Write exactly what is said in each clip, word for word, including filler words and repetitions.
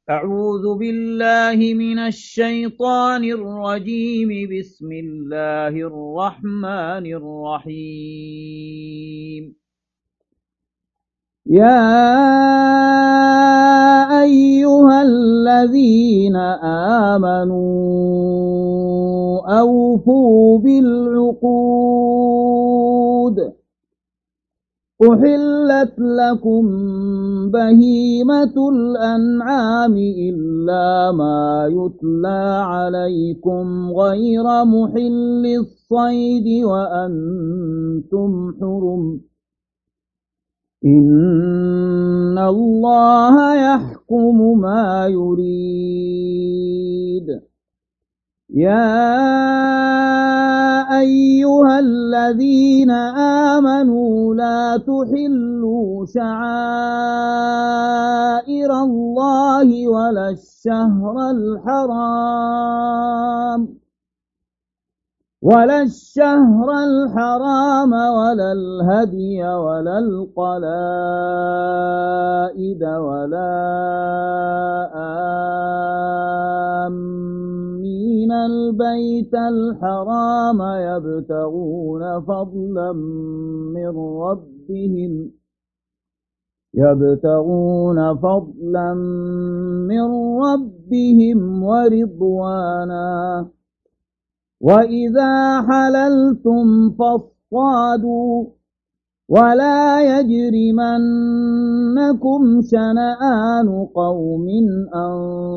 أعوذ بالله من الشيطان الرجيم. بسم الله الرحمن الرحيم. يا أيها الذين آمنوا أوفوا بالعقود أحلت لكم بهيمة الأنعام إلا ما يتلى عليكم غير محل الصيد وأنتم حرم. إن الله يحكم ما يريد. يا أيها الذين آمنوا لا تحلوا شعائر الله ولا الشهر الحرام ولا الشهر الحرام ولا الهدي ولا القلائد ولا آمين البيت الحرام يبتغون فضلا من ربهم يبتغون فضلا من ربهم ورضوانا. وإذا حللتم فاصطادوا ولا يجرمنكم شنآن قوم أن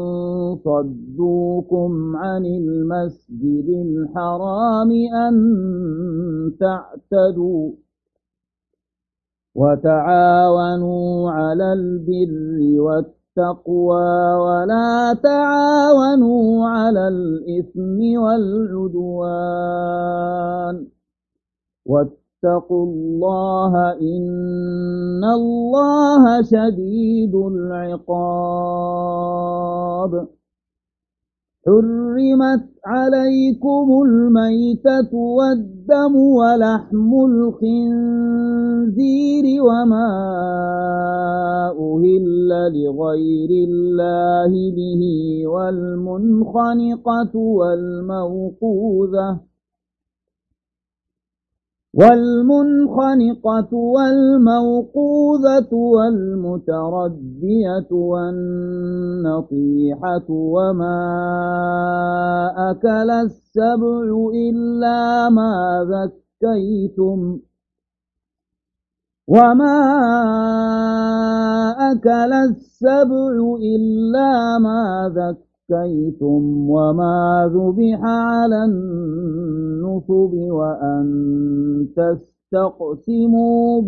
صدوكم عن المسجد الحرام أن تعتدوا. وتعاونوا على البر والتقوى ولا تعاونوا على الإثم والعدوان. واتقوا الله إن الله شديد العقاب. حرمت عليكم الميتة والدم ولحم الخنزير وما أهل لغير الله به والمنخنقة والموقوذة والمنخنقة والموقوذة والمتردية والنطيحة وما أكل السبع إلا ما ذكيتم وما أكل السبع إلا ما ذكيتم وما ذبح على النصب وأن تستقسموا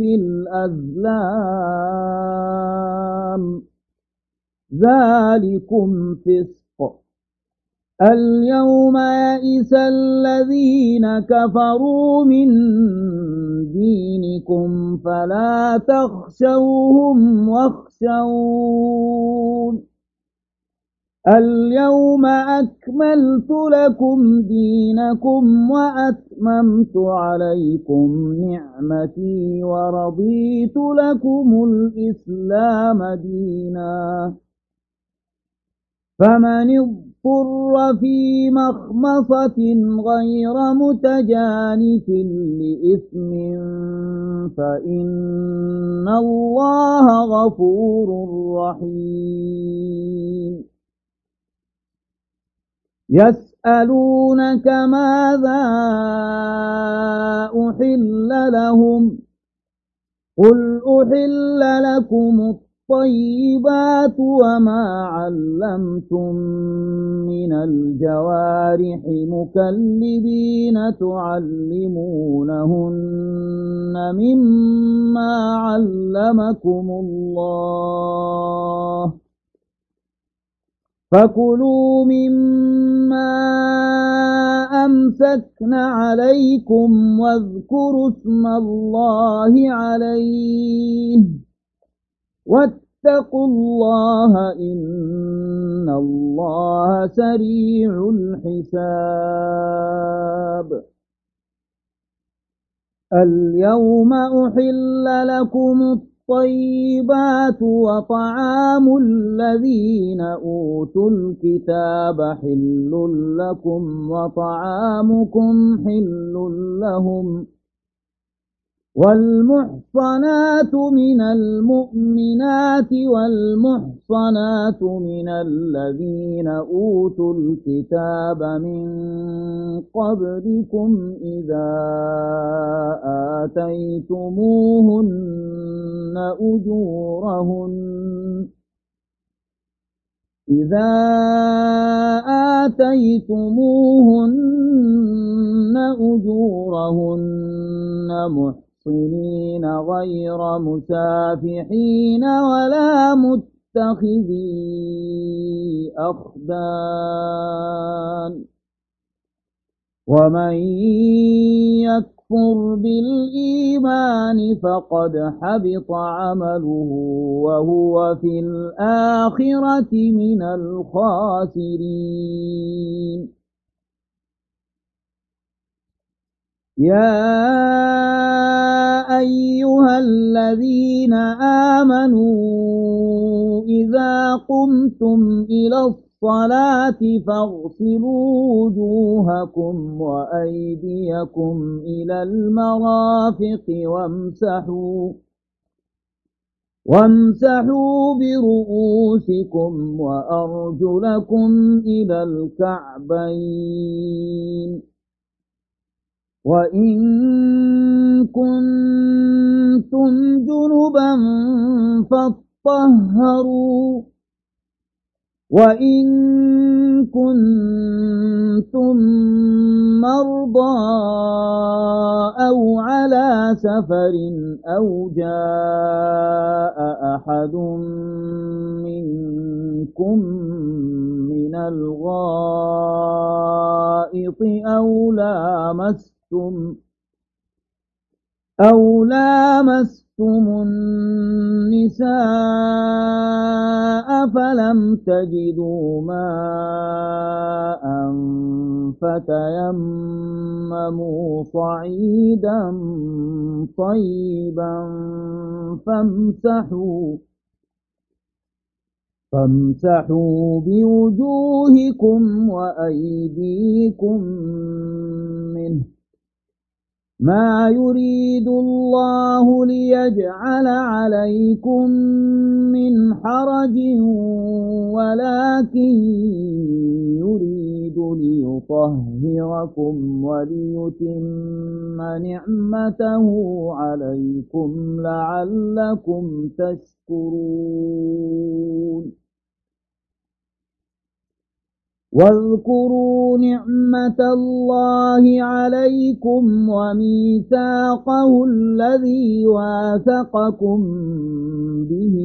بالأزلام ذلكم فسق. اليوم يئس الذين كفروا من دينكم فلا تخشوهم واخشون. اليوم أكملت لكم دينكم وأتممت عليكم نعمتي ورضيت لكم الإسلام دينا. فمن اضطر في مخمصة غير متجانف لإثم فإن الله غفور رحيم. يسألونك ماذا أحل لهم قل أحل لكم الطيبات وما علمتم من الجوارح مكلبين تعلمونهن مما علمكم الله فكلوا مما أمسكن عليكم واذكروا اسم الله عليه واتقوا الله إن الله سريع الحساب. اليوم أحل لكم الطيبات وطعام الذين أوتوا الكتاب حل لكم وطعامكم حل لهم والمحصنات من المؤمنات والمحصنات من الذين أوتوا الكتاب من قبلكم إذا آتيتموهن أجورهن إذا آتيتموهن أجورهن محصنين غير مسافحين ولا متخذي أخدان ومن يكفر بالإيمان فقد حبط عمله وهو في الآخرة من الخاسرين يا أيها الذين آمنوا إذا قمتم إلى الصلاة فاغسلوا وجوهكم وأيديكم إلى المرافق وامسحوا وامسحوا برؤوسكم وأرجلكم إلى الكعبين وإن كنتم جنبا فاطهروا وإن كنتم مرضى أو على سفر أو جاء أحد منكم من الغائط أو لامستم أو لامستم النساء فلم تجدوا ماء فتيمموا صعيدا طيبا فامسحوا فامسحوا بوجوهكم وأيديكم منه ما يريد الله ليجعل عليكم من حرج ولكن يريد ليطهركم وليتم نعمته عليكم لعلكم تشكرون واذكروا نعمة الله عليكم وميثاقه الذي واثقكم به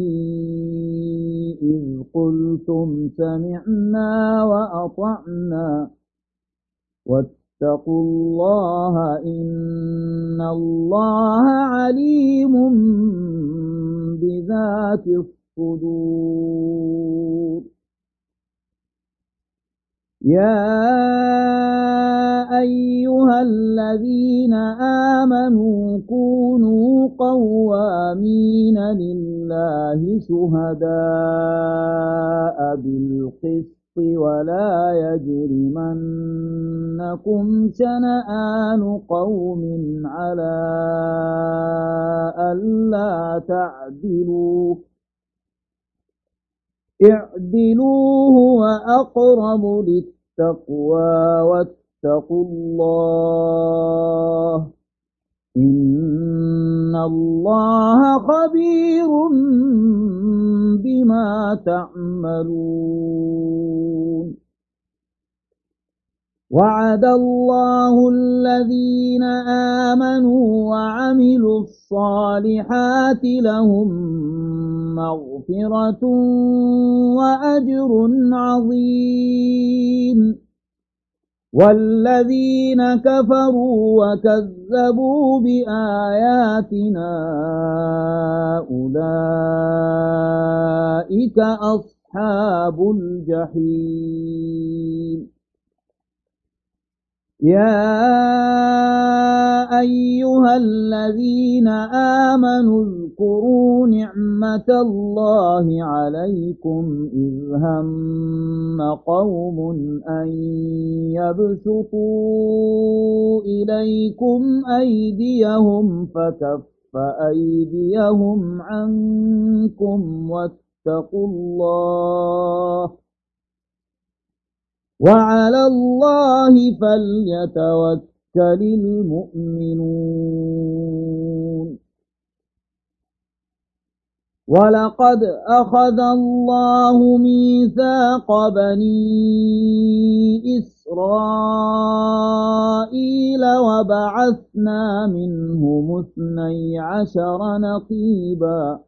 إذ قلتم سمعنا وأطعنا واتقوا الله إن الله عليم بذات الصدور يا أيها الذين آمنوا كونوا قوامين لله شهداء بالقسط ولا يجرمنكم شنآن قوم على ألا تعدلوا اعدلوا هو أقرب للتقوى واتقوا الله إن الله خبير بما تعملون وعد الله الذين آمنوا وعملوا الصالحات لهم مغفرة وأجر عظيم والذين كفروا وكذبوا بآياتنا أولئك أصحاب الجحيم يا أيها الذين آمنوا اذكروا نعمة الله عليكم إذ هم قوم أن يبسطوا إليكم أيديهم فكف أيديهم عنكم واتقوا الله وعلى الله فليتوكل المؤمنون. ولقد أخذ الله ميثاق بني إسرائيل وبعثنا منهم اثني عشر نقيبا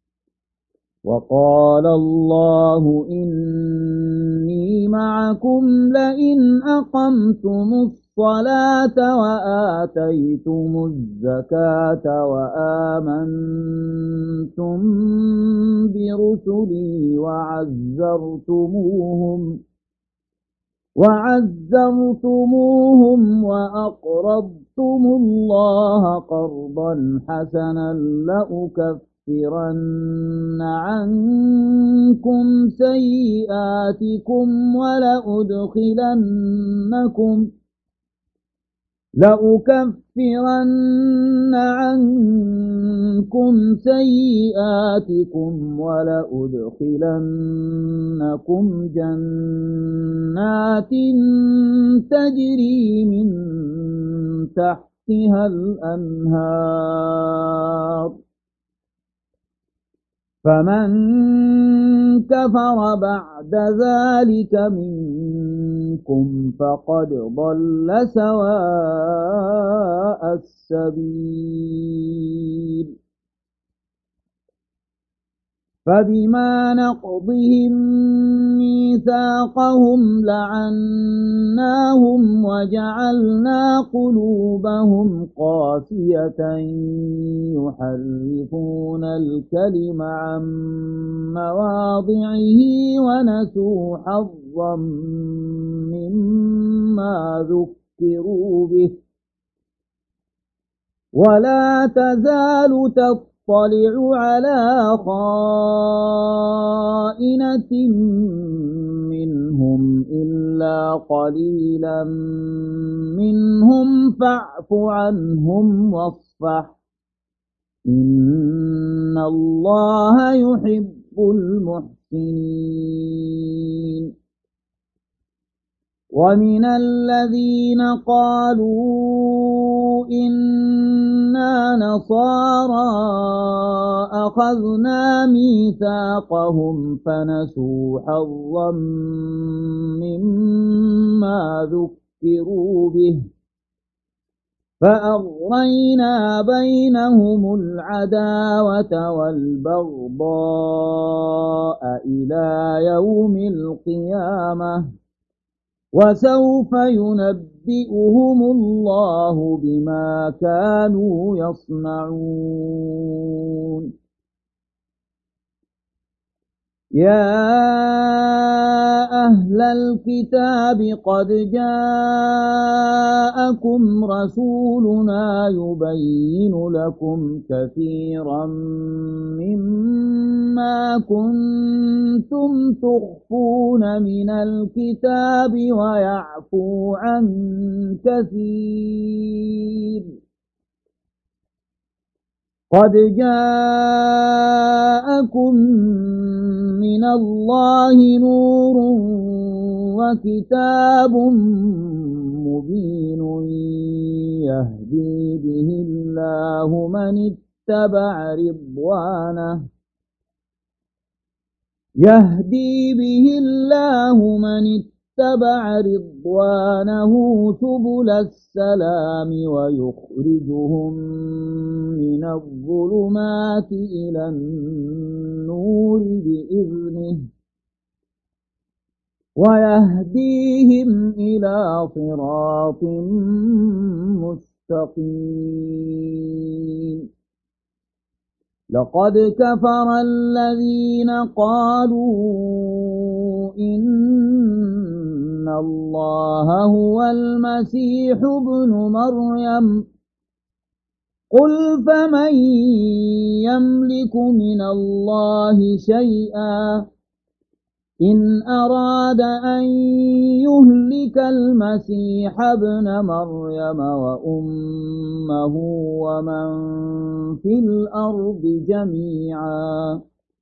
وقال الله إني معكم لئن أقمتم الصلاة وآتيتم الزكاة وآمنتم برسلي وعزرتموهم وعزرتموهم وأقرضتم الله قرضا حسنا لأكفرن عنكم سيئاتكم ولأدخلنكم لأكفرن عنكم سيئاتكم ولأدخلنكم جنات تجري من تحتها الأنهار فمن كفر بعد ذلك منكم فقد ضل سواء السبيل. فبما نقضهم ميثاقهم لعناهم وجعلنا قلوبهم قاسية يحرفون الكلم عن مواضعه ونسوا حظا مما ذكروا به ولا تزال تطلع اطلع على خائنة منهم إلا قليلا منهم فاعف عنهم واصفح إن الله يحب المحسنين. ومن الذين قالوا إنا نصارى أخذنا ميثاقهم فنسوا حظا مما ذكروا به فأغرينا بينهم العداوة والبغضاء إلى يوم القيامة وسوف ينبئهم الله بما كانوا يصنعون. يا أهل الكتاب قد جاءكم رسولنا يبين لكم كثيرا مما كنتم تخفون من الكتاب ويعفو عن كثير. قد جاءكم من الله نور وكتاب مبين يهدي به الله من اتبع رضوانه يهدي به الله من اتبع رضوانه سبل السلام ويخرجهم من الظلمات إلى النور بإذنه ويهديهم إلى صراط مستقيم. لقد كفر الذين قالوا إن أن الله هو المسيح ابن مريم قل فمن يملك من الله شيئا إن أراد أن يهلك المسيح ابن مريم وأمه ومن في الأرض جميعا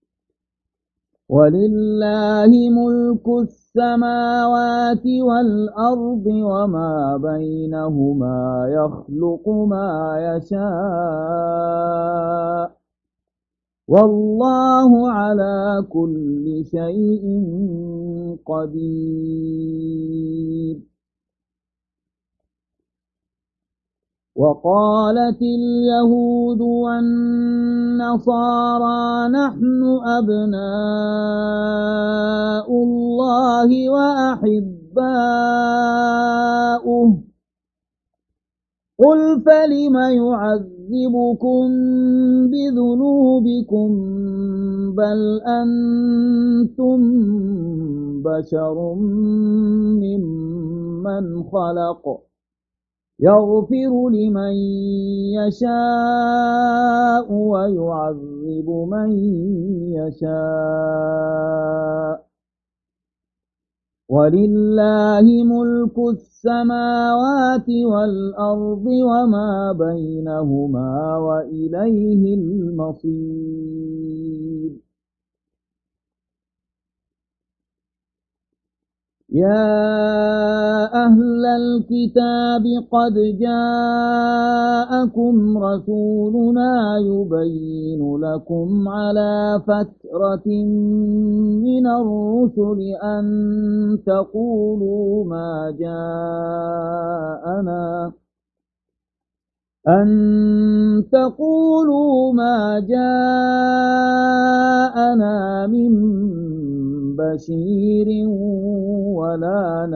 ولله ملك السماوات والأرض وما بينهما يخلق ما يشاء والله على كل شيء قدير. وقالت اليهود والنصارى نحن أبناء الله وأحباؤه قل فلم يعذبكم بذنوبكم بل أنتم بشر ممن خلق يغفر لمن يشاء ويعذب من يشاء ولله ملك السماوات والأرض وما بينهما وإليه المصير. يا أهل الكتاب قد جاءكم رسولنا يبين لكم على فترة من الرسل أن تقولوا ما جاءنا أن تقولوا ما جاءنا من بشير ولا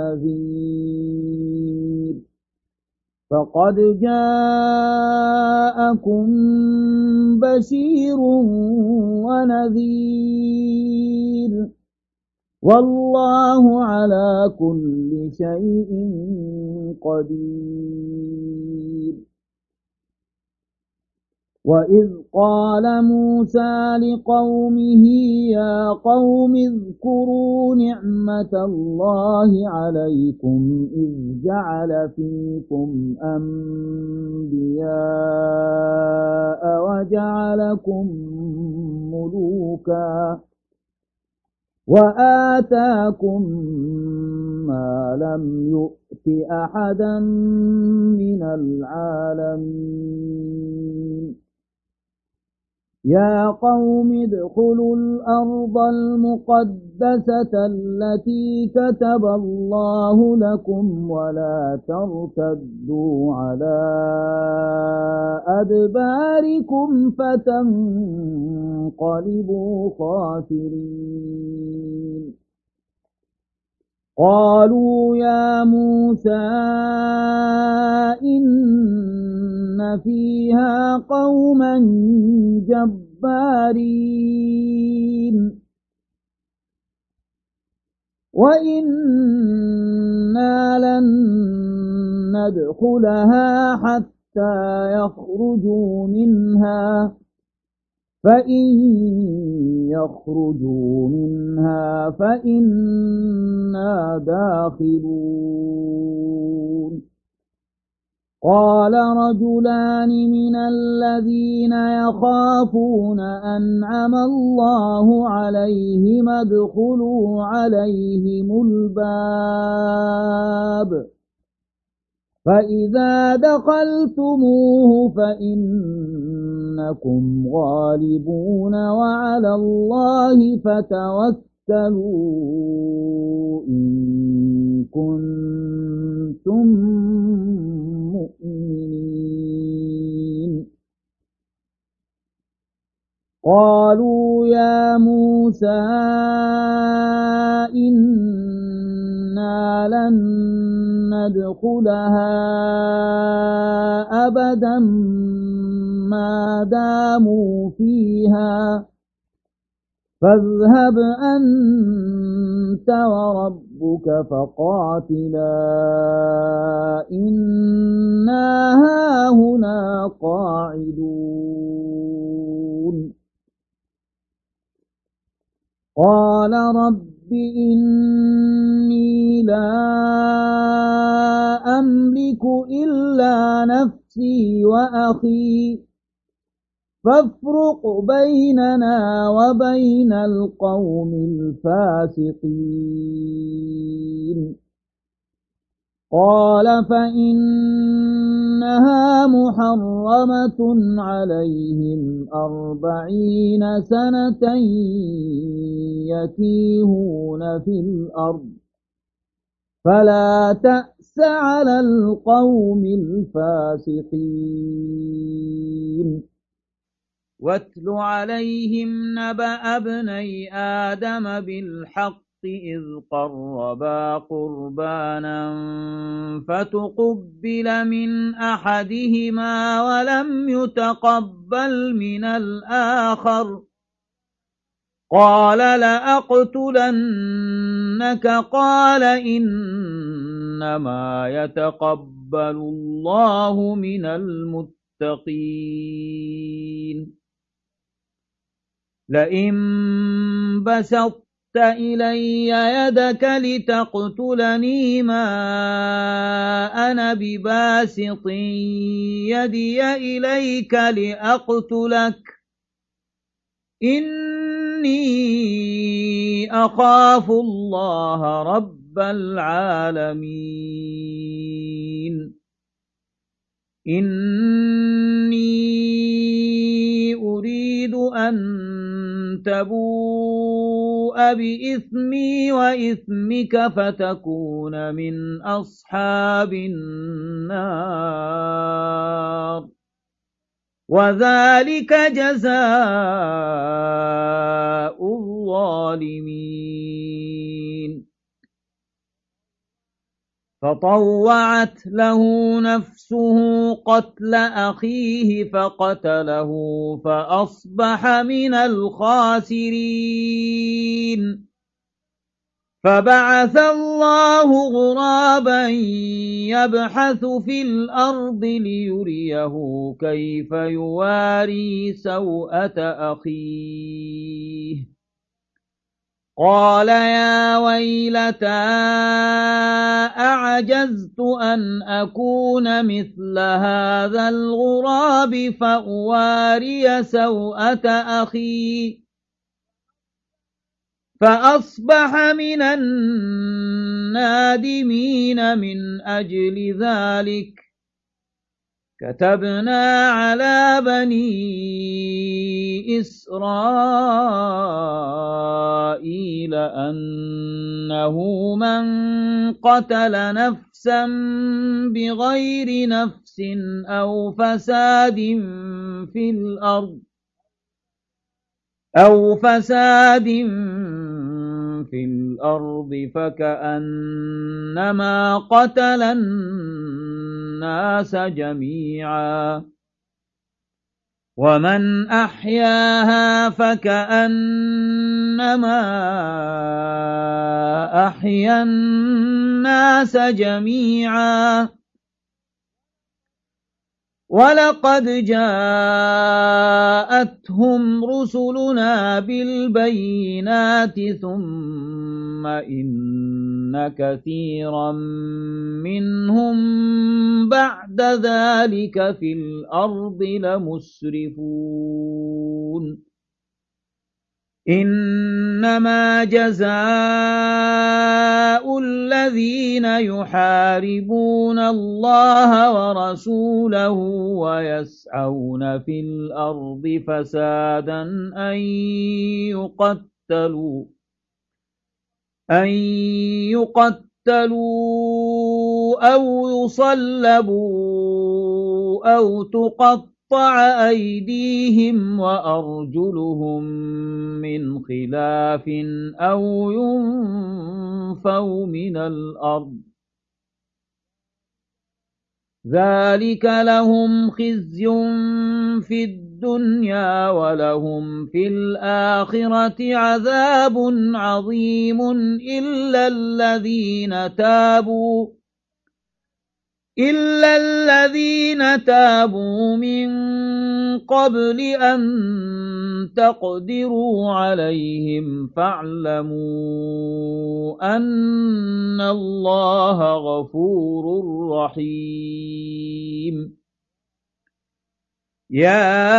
نذير فقد جاءكم بشير ونذير والله على كل شيء قدير. وإذ قال موسى لقومه يا قوم اذكروا نعمة الله عليكم إذ جعل فيكم أنبياء وجعلكم ملوكا وآتاكم ما لم يؤت أحدا من العالمين. يا قوم ادخلوا الأرض المقدسة التي كتب الله لكم ولا ترتدوا على أدباركم فتنقلبوا خاسرين. قالوا يا موسى إن فيها قوما جبارين وإنا لن ندخلها حتى يخرجوا منها فإن يخرجوا منها فإنا داخلون. قال رجلان من الذين يخافون أنعم الله عليهم ادخلوا عليهم الباب فإذا دخلتموه فإنكم غالبون وعلى الله فتوكلوا إن كنتم مؤمنين. قالوا يا موسى إنا لن ندخلها أبدا ما داموا فيها فاذهب أنت وربك فقاتلا إنا هاهنا قاعدون قال رب إني لا أملك إلا نفسي وأخي فافرق بيننا وبين القوم الفاسقين قال فإنها محرمة عليهم أربعين سنة يتيهون في الأرض فلا تأس على القوم الفاسقين واتل عليهم نبأ ابني آدم بالحق إذ قربا قربانا فتقبل من أحدهما ولم يتقبل من الآخر قال لأقتلنك قال إنما يتقبل الله من المتقين لئن بسطت إلي يدك لتقتلني ما أنا بباسط يدي إليك لأقتلك إني أخاف الله رب العالمين إني أريد أن تبوء بإثمي وإثمك فتكون من أصحاب النار وذلك جزاء الظالمين فطوعت له نفسه قتل أخيه فقتله فأصبح من الخاسرين فبعث الله غرابا يبحث في الأرض ليريه كيف يواري سوءة أخيه قال يا ويلتى أعجزت أن أكون مثل هذا الغراب فأواري سوءة أخي فأصبح من النادمين من أجل ذلك كتبنا على بني إسرائيل أنه من قتل نفسا بغير نفس أو فساد في الأرض أو فساد في الأرض فكأنما قتل الناس جميعا ومن أحياها فكأنما أحيا الناس جميعا ولقد جاءتهم رسلنا بالبينات ثم إن كثيرا منهم بعد ذلك في الأرض لمسرفون إنما جزاء الذين يحاربون الله ورسوله ويسعون في الأرض فسادا أن يقتلوا أن يقتلوا أو يصلبوا أو تقطعوا قطع أيديهم وأرجلهم من خلاف أو ينفوا من الأرض ذلك لهم خزي في الدنيا الدنيا ولهم في الآخرة عذاب عظيم إلا الذين تابوا إلا الذين تابوا من قبل أن تقدروا عليهم فاعلموا أن الله غفور رحيم يا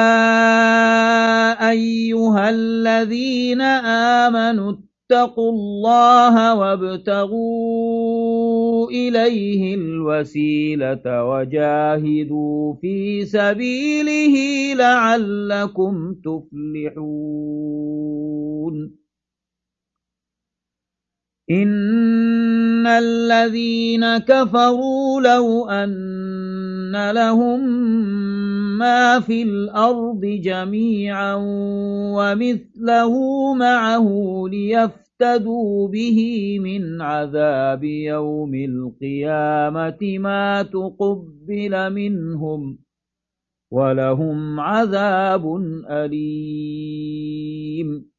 أيها الذين آمنوا اتقوا الله وابتغوا إليه الوسيلة وجاهدوا في سبيله لعلكم تفلحون إن الذين كفروا لو أن لهم ما في الأرض جميعا ومثله معه ليفتدوا به من عذاب يوم القيامة ما تقبل منهم ولهم عذاب أليم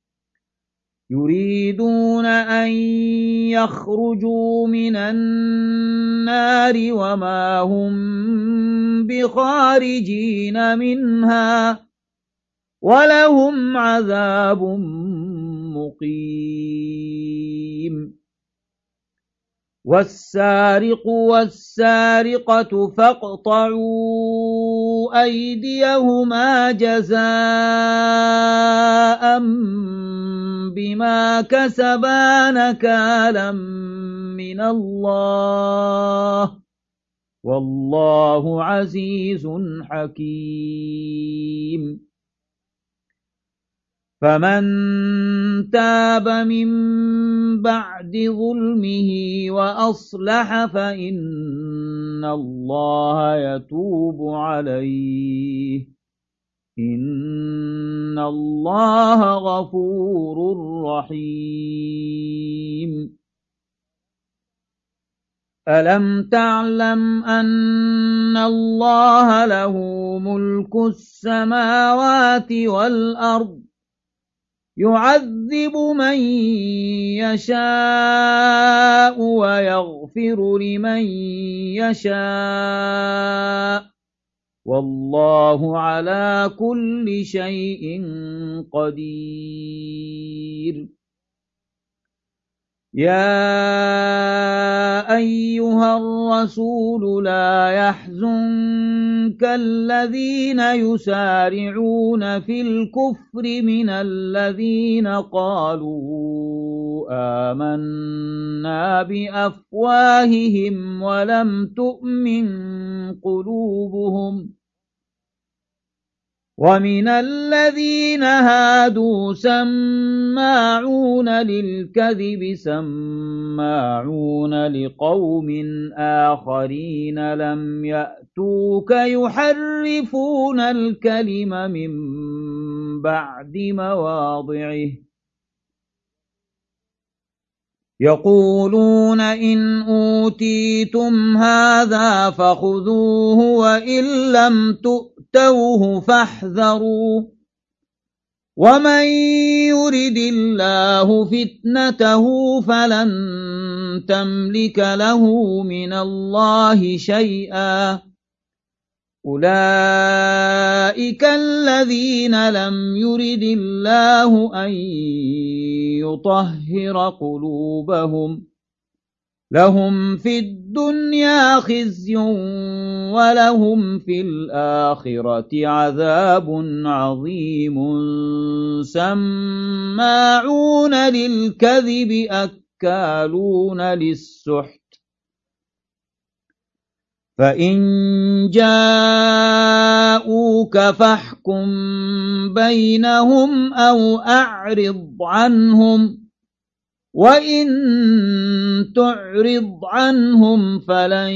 يريدون أن يخرجوا من النار وما هم بخارجين منها ولهم عذاب مقيم والسارق والسارقة فاقطعوا أيديهما جزاء بما كسبا نكالا من الله والله عزيز حكيم فمن تاب من بعد ظلمه وأصلح فإن الله يتوب عليه إن الله غفور رحيم ألم تعلم أن الله له ملك السماوات والأرض يعذب من يشاء ويغفر لمن يشاء والله على كل شيء قدير يا أيها الرسول لا يحزنك الذين يسارعون في الكفر من الذين قالوا آمنا بأفواههم ولم تؤمن قلوبهم ومن الذين هادوا سماعون للكذب سماعون لقوم آخرين لم يأتوك يحرفون الكلم من بعد مواضعه يقولون إن أوتيتم هذا فخذوه وإن لم تؤتوه فاحذروا ومن يرد الله فتنته فلن تملك له من الله شيئا أولئك الذين لم يرد الله أن يطهر قلوبهم لهم في الدنيا خزي ولهم في الآخرة عذاب عظيم سماعون للكذب أكالون للسحت فإن جاءوك فاحكم بينهم أو أعرض عنهم وإن تعرض عنهم فلن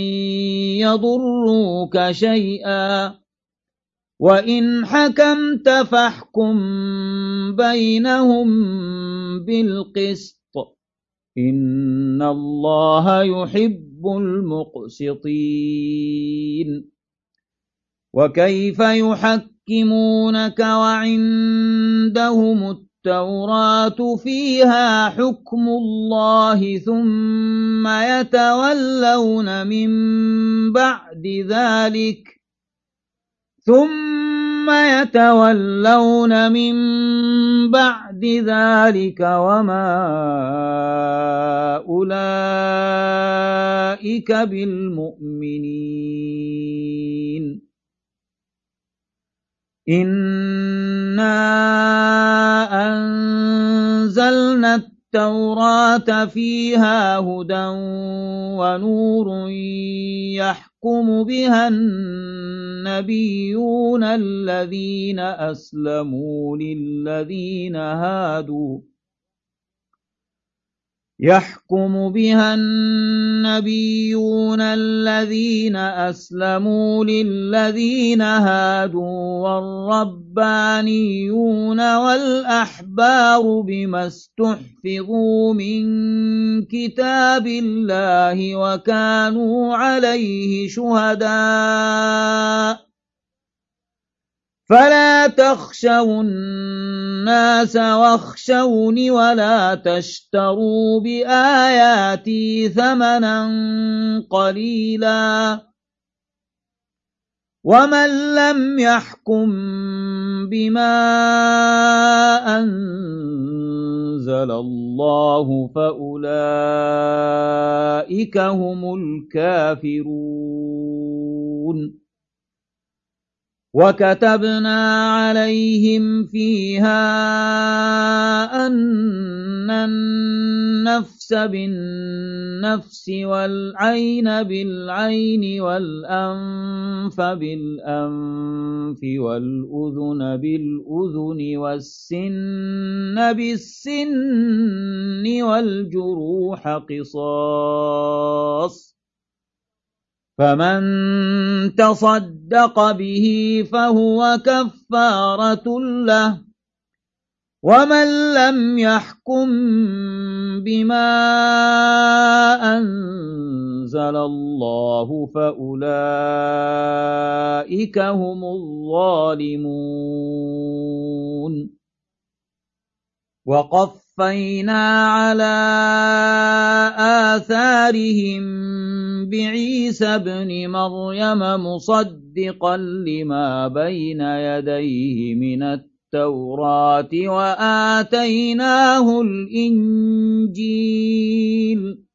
يضروك شيئا وإن حكمت فاحكم بينهم بالقسط إن الله يحب المقسطين وكيف يحكمون يحكمونك وعندهم التوراة فيها حكم الله ثم يتولون من بعد ذلك ثم يتولون من بعد ذلك وما أولئك بالمؤمنين إنا أنزلنا التوراة فيها هدى ونور يحكم بها النبيون الذين أسلموا للذين هادوا يحكم بها النبيون الذين أسلموا للذين هادوا والربانيون والأحبار بما استحفظوا من كتاب الله وكانوا عليه شهداء فلا تخشوا الناس واخشوني ولا تشتروا بآياتي ثمنا قليلا ومن لم يحكم بما أنزل الله فأولئك هم الكافرون وكتبنا عليهم فيها أن النفس بالنفس والعين بالعين والأنف بالأنف والأذن بالأذن والسن بالسن والجروح قصاص فمن تصدق به فهو كفارة له ومن لم يحكم بما أنزل الله فأولئك هم الظالمون وقفينا على آثارهم بعيسى ابن مريم مصدقا لما بين يديه من التوراة وآتيناه الإنجيل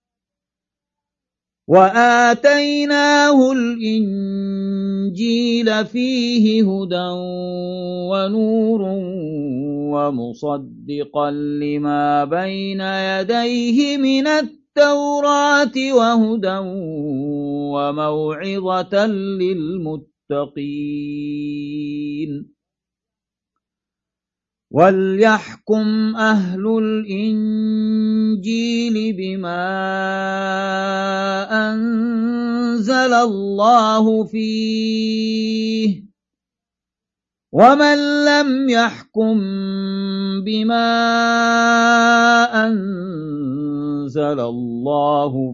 وآتيناه الإنجيل فيه هدى ونور ومصدقا لما بين يديه من التوراة وهدى وموعظة للمتقين وليحكم أهل الإنجيل بما أنزل الله فيه ومن لم يحكم بما أنزل الله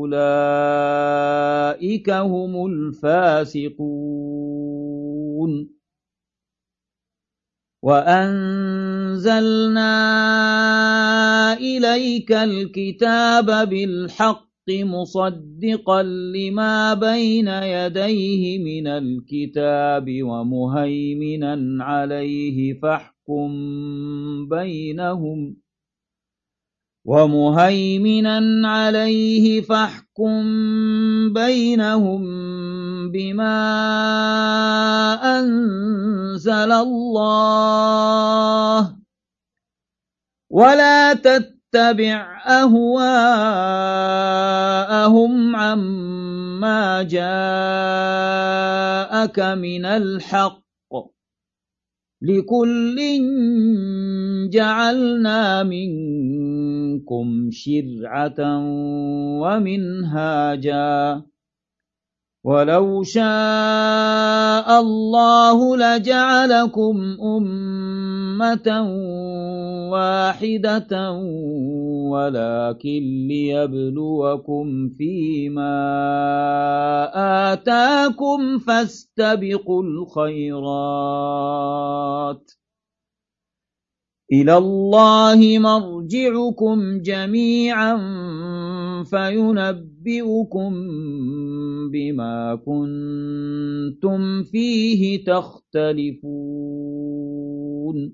فأولئك هم الفاسقون وأنزلنا إليك الكتاب بالحق مصدقا لما بين يديه من الكتاب ومهيمنا عليه فاحكم بينهم ومهيمنا عليه فاحكم بينهم بما أنزل الله ولا تتبع أهواءهم عما جاءك من الحق لكل جعلنا منكم شرعة ومنهاجا ولو شاء الله لجعلكم أمة واحدة ولكن ليبلوكم فيما آتاكم فاستبقوا الخيرات إلى الله مرجعكم جميعا فينبئكم بما كنتم فيه تختلفون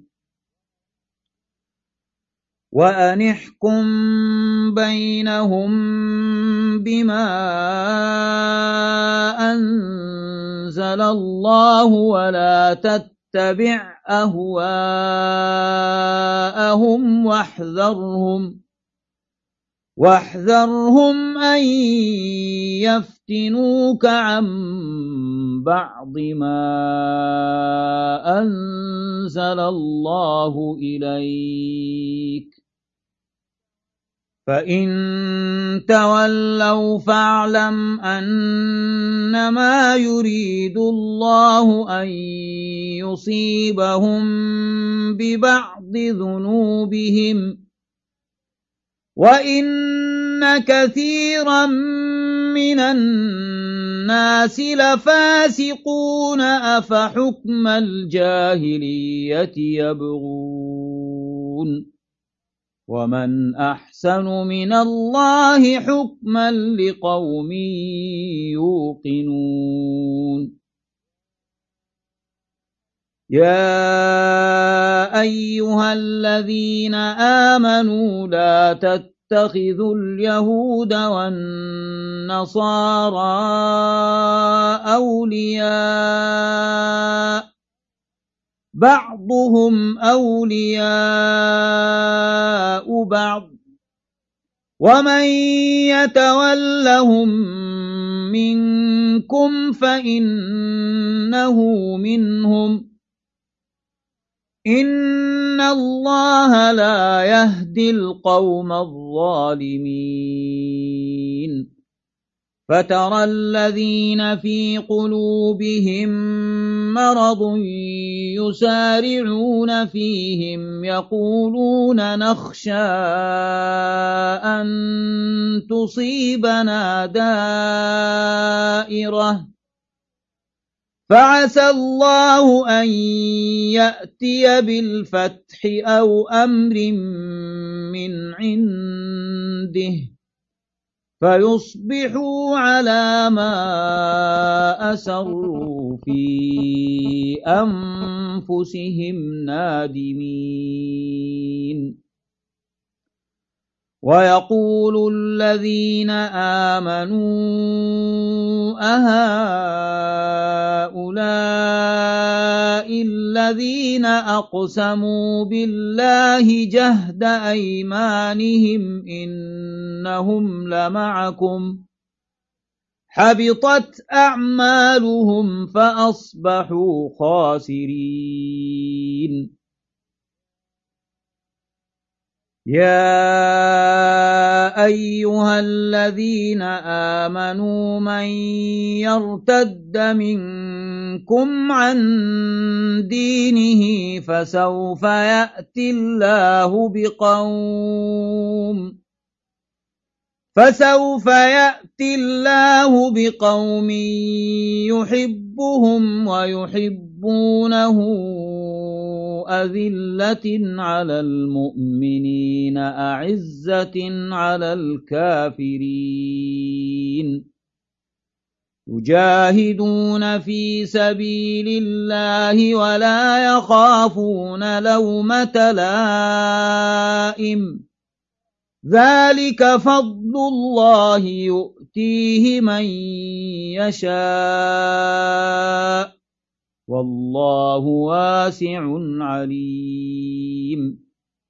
وأن احكم بينهم بما أنزل الله ولا تتبع أهواءهم واحذرهم واحذرهم أن يفتنوك عن بعض ما أنزل الله إليك فإن تولوا فاعلم أنما يريد الله أن يصيبهم ببعض ذنوبهم وإن كثيرا من الناس لفاسقون أفحكم الجاهلية يبغون ومن أحسن من الله حكما لقوم يوقنون يا أيها الذين آمنوا لا تتخذوا اليهود والنصارى أولياء بعضهم أولياء بعض ومن يتولهم منكم فإنه منهم إن الله لا يهدي القوم الظالمين فترى الذين في قلوبهم مرض يسارعون فيهم يقولون نخشى أن تصيبنا دائرة فعسى الله أن يأتي بالفتح أو أمر من عنده فيصبحوا على ما أسروا في أنفسهم نادمين ويقول الذين آمنوا أهؤلاء الذين أقسموا بالله جهد أيمانهم إنهم لمعكم حبطت أعمالهم فأصبحوا خاسرين يا أيها الذين آمنوا من يرتد منكم عن دينه فسوف يأتي الله بقوم فسوف يأتي الله بقوم يحبهم ويحبونه أذلة على المؤمنين أعزة على الكافرين يجاهدون في سبيل الله ولا يخافون لومة لائم ذلك فضل الله يؤتيه من يشاء والله واسع عليم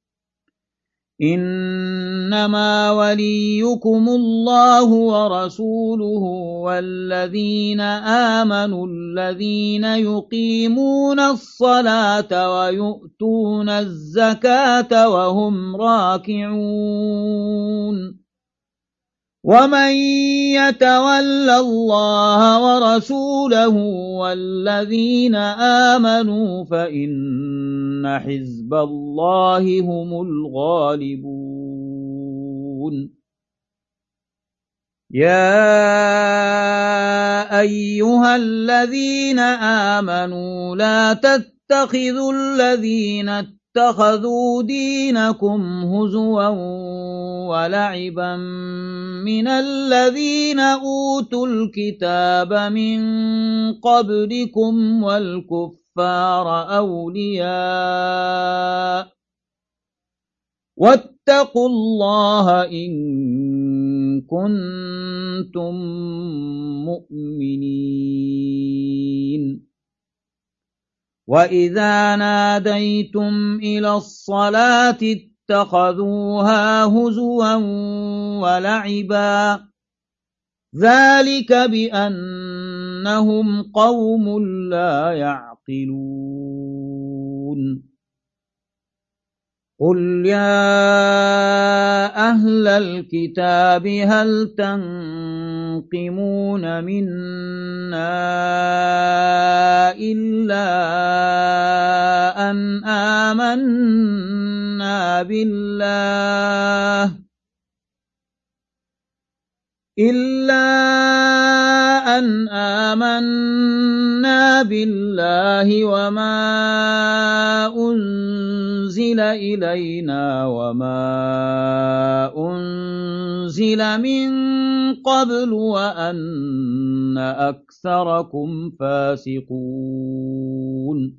إنما وليكم الله ورسوله والذين آمنوا الذين يقيمون الصلاة ويؤتون الزكاة وهم راكعون ومن يتول الله ورسوله والذين آمنوا فإن حزب الله هم الغالبون يا أيها الذين آمنوا لا تتخذوا الذين اتخذوا دينكم هزوا ولعبا من الذين أوتوا الكتاب من قبلكم والكفار أولياء واتقوا الله إن كنتم مؤمنين وإذا ناديتم إلى الصلاة اتخذوها هزوا ولعبا ذلك بأنهم قوم لا يعقلون قل يا أهل الكتاب هل تنقمون منا إلا أن آمنا بالله إلا أن آمنا بالله وما أنزل إلينا وما أنزل من قبل وأن أكثركم فاسقون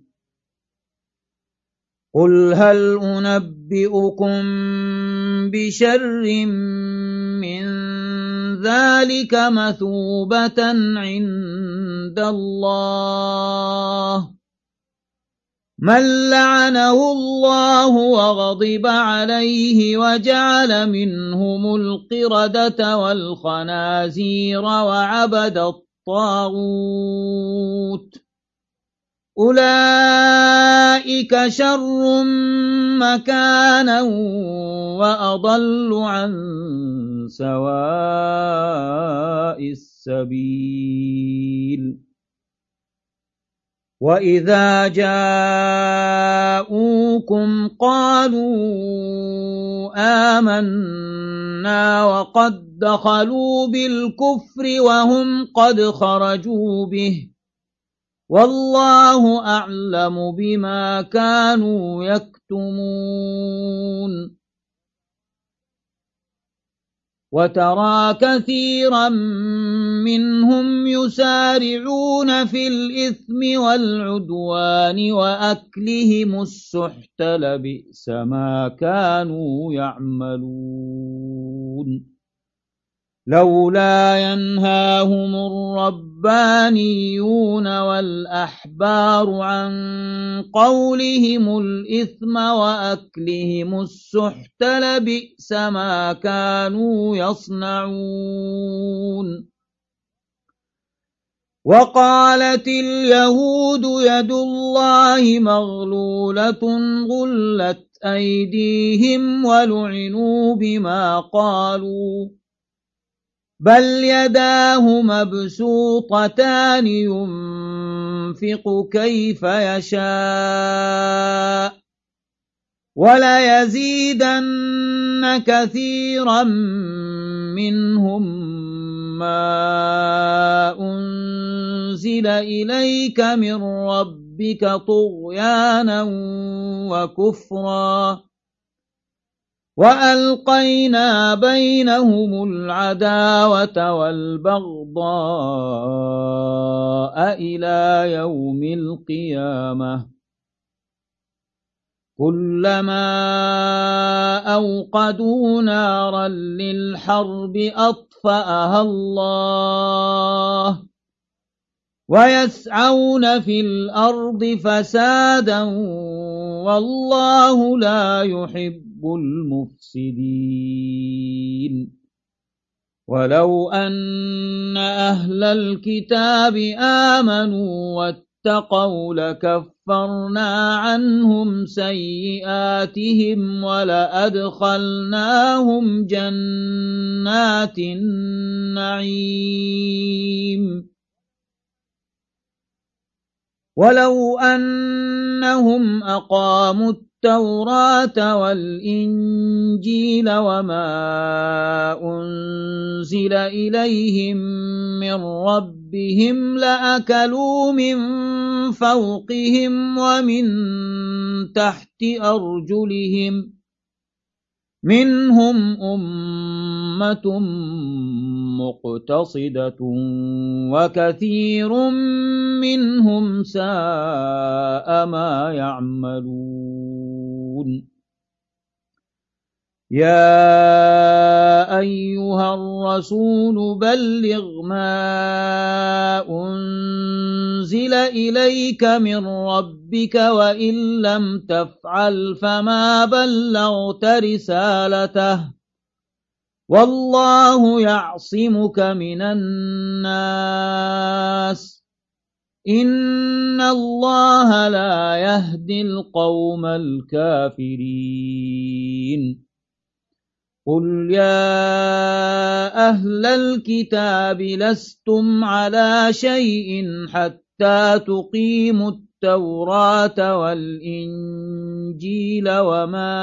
قل هل أنبئكم بشر من ذلك مثوبة عند الله من لعنه الله وغضب عليه وجعل منهم القردة والخنازير وعبد الطاغوت أولئك شر مكانا وأضل عن سواء السبيل وإذا جاءوكم قالوا آمنا وقد دخلوا بالكفر وهم قد خرجوا به والله أعلم بما كانوا يكتمون وترى كثيرا منهم يسارعون في الإثم والعدوان وأكلهم السحت لبئس ما كانوا يعملون لولا ينهاهم الربانيون والأحبار عن قولهم الإثم وأكلهم السحت لبئس ما كانوا يصنعون وقالت اليهود يد الله مغلولة غلت أيديهم ولعنوا بما قالوا بل يداه مبسوطتان ينفق كيف يشاء وليزيدن كثيرا منهم ما أنزل إليك من ربك طغيانا وكفرا وألقينا بينهم العداوة والبغضاء إلى يوم القيامة كلما أوقدوا نارا للحرب أطفأها الله ويسعون في الأرض فسادا والله لا يحب المفسدين ولو أن أهل الكتاب آمنوا اتقوا لكفرنا عنهم سيئاتهم ولأدخلناهم جنات النعيم ولو أنهم أقاموا التوراة والإنجيل وما أنزل إليهم من ربهم لأكلوا من فوقهم ومن تحت أرجلهم منهم أمة مقتصدة وكثير منهم ساء ما يعملون يا أيها الرسول بلغ ما أنزل إليك من ربك وإن لم تفعل فما بلغت رسالته والله يعصمك من الناس إن الله لا يهدي القوم الكافرين قل يا أهل الكتاب لستم على شيء حتى تقيموا التوراة والإنجيل وما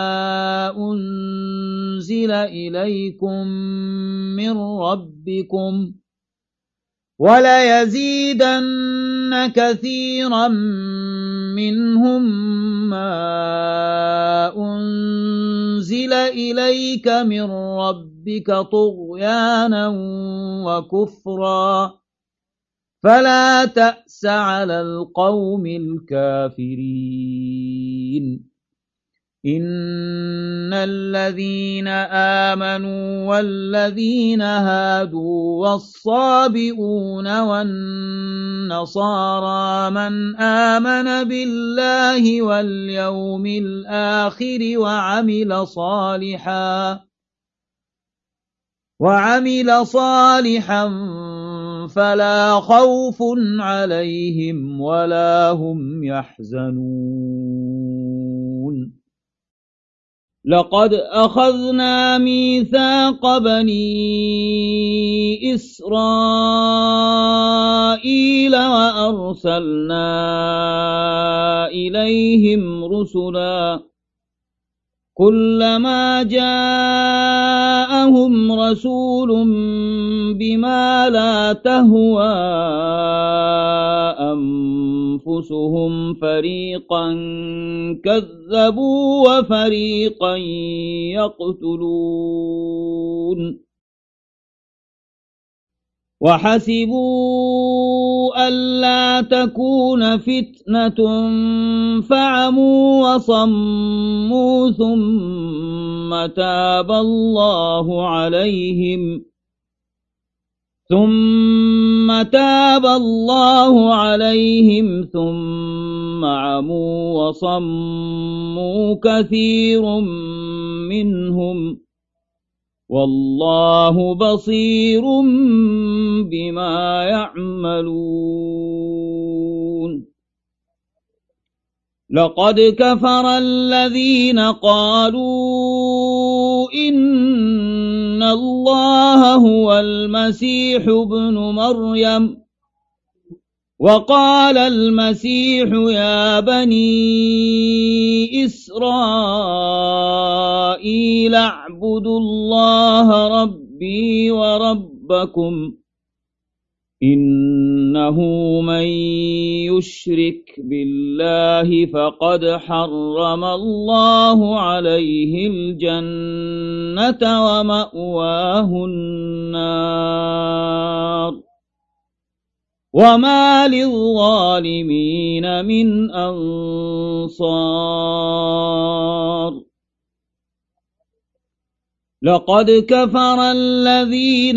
أنزل إليكم من ربكم وليزيدن كثيرا منهم ما أنزل إليك من ربك طغيانا وكفرا فلا تأس على القوم الكافرين إن الذين آمنوا والذين هادوا والصابئون والنصارى من آمن بالله واليوم الآخر وعمل صالحا وعمل صالحا فلا خوف عليهم ولا هم يحزنون لقد أخذنا ميثاق بني إسرائيل وأرسلنا إليهم رسلا كلما جاءهم رسول بما لا تهوى أنفسهم فريقا كذبوا وفريقا يقتلون وحسبوا ألا تكون فتنة فعموا وصموا ثم تاب الله عليهم ثم تاب الله عليهم ثم عموا وصموا كثير منهم والله بصير بما يعملون لقد كفر الذين قالوا إن الله هو المسيح ابن مريم وقال المسيح يا بني إسرائيل اعبدوا الله ربي وربكم إنه من يشرك بالله فقد حرم الله عليه الجنة ومأواه النار وما للظالمين من أنصار لقد كفر الذين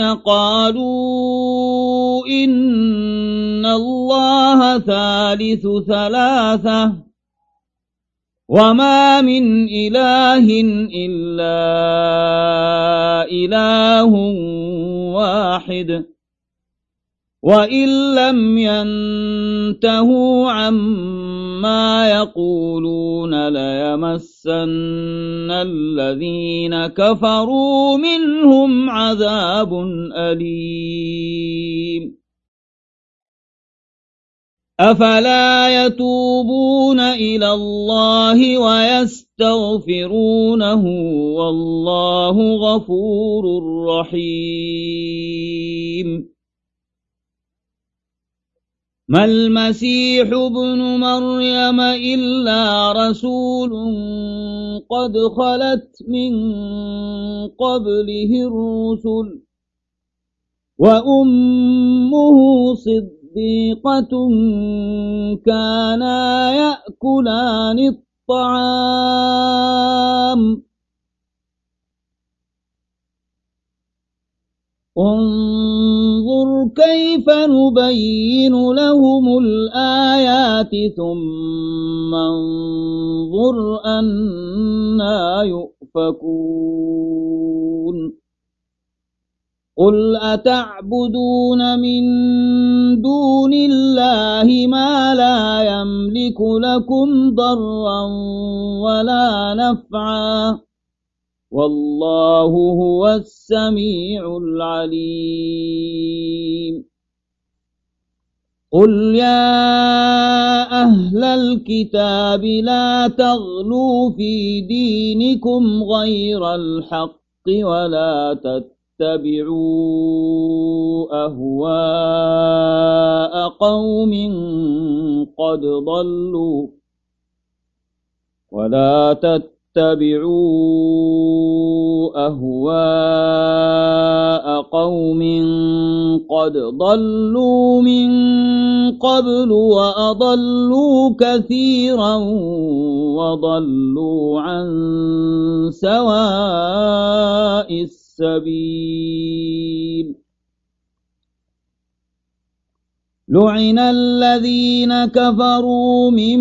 قالوا إن الله ثالث ثلاثة وما من إله إلا إله واحد وَإِن لَّمْ يَنْتَهُوا عَمَّا يَقُولُونَ لَيَمَسَّنَّ الَّذِينَ كَفَرُوا مِنْهُمْ عَذَابٌ أَلِيمٌ أَفَلَا يَتُوبُونَ إِلَى اللَّهِ وَيَسْتَغْفِرُونَهُ وَاللَّهُ غَفُورٌ رَّحِيمٌ مَا الْمَسِيحُ ابْنُ مَرْيَمَ إِلَّا رَسُولٌ قَدْ خَلَتْ مِن قَبْلِهِ الرُّسُلُ وَأُمُّهُ صِدِّيقَةٌ كَانَا يَأْكُلَانِ الطَّعَامَ انظُرْ كَيْفَ نُبَيِّنُ لَهُمُ الْآيَاتِ ثُمَّ انظُرْ أَنَّىٰ يُؤْفَكُونَ قُلْ أَتَعْبُدُونَ مِن دُونِ اللَّهِ مَا لَا يَمْلِكُ لَكُمْ ضَرًّا وَلَا نَفْعًا وَاللَّهُ هُوَ السَّمِيعُ الْعَلِيمُ قُلْ يَا أَهْلَ الْكِتَابِ لَا تَغْلُوا فِي دِينِكُمْ غَيْرَ الْحَقِّ وَلَا تَتَّبِعُوا أَهْوَاءَ قَوْمٍ قَدْ ضَلُّوا وَلَا تَتَّبِعُوا اتَّبِعُوا أَهْوَاءَ قَوْمٍ قَدْ ضَلُّوا مِن قَبْلُ وَأَضَلُّوا كَثِيرًا وَضَلُّوا عَن سَوَاءِ السَّبِيلِ لُعِنَ الَّذِينَ كَفَرُوا مِن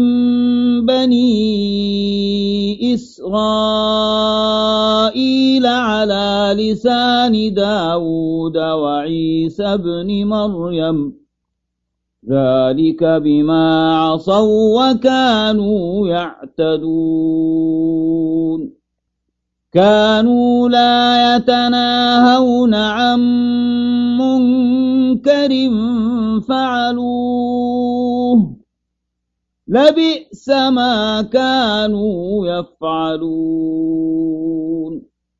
بَنِي إِسْرَائِيلَ عَلَى لِسَانِ دَاوُودَ وَعِيسَى ابْنِ مَرْيَمَ ذَلِكَ بِمَا عَصَوا وَكَانُوا يَعْتَدُونَ كَانُوا لَا يَتَنَاهَوْنَ عَن مُّنكَرٍ فَعَلُوهُ لَبِئْسَ مَا كَانُوا يَفْعَلُونَ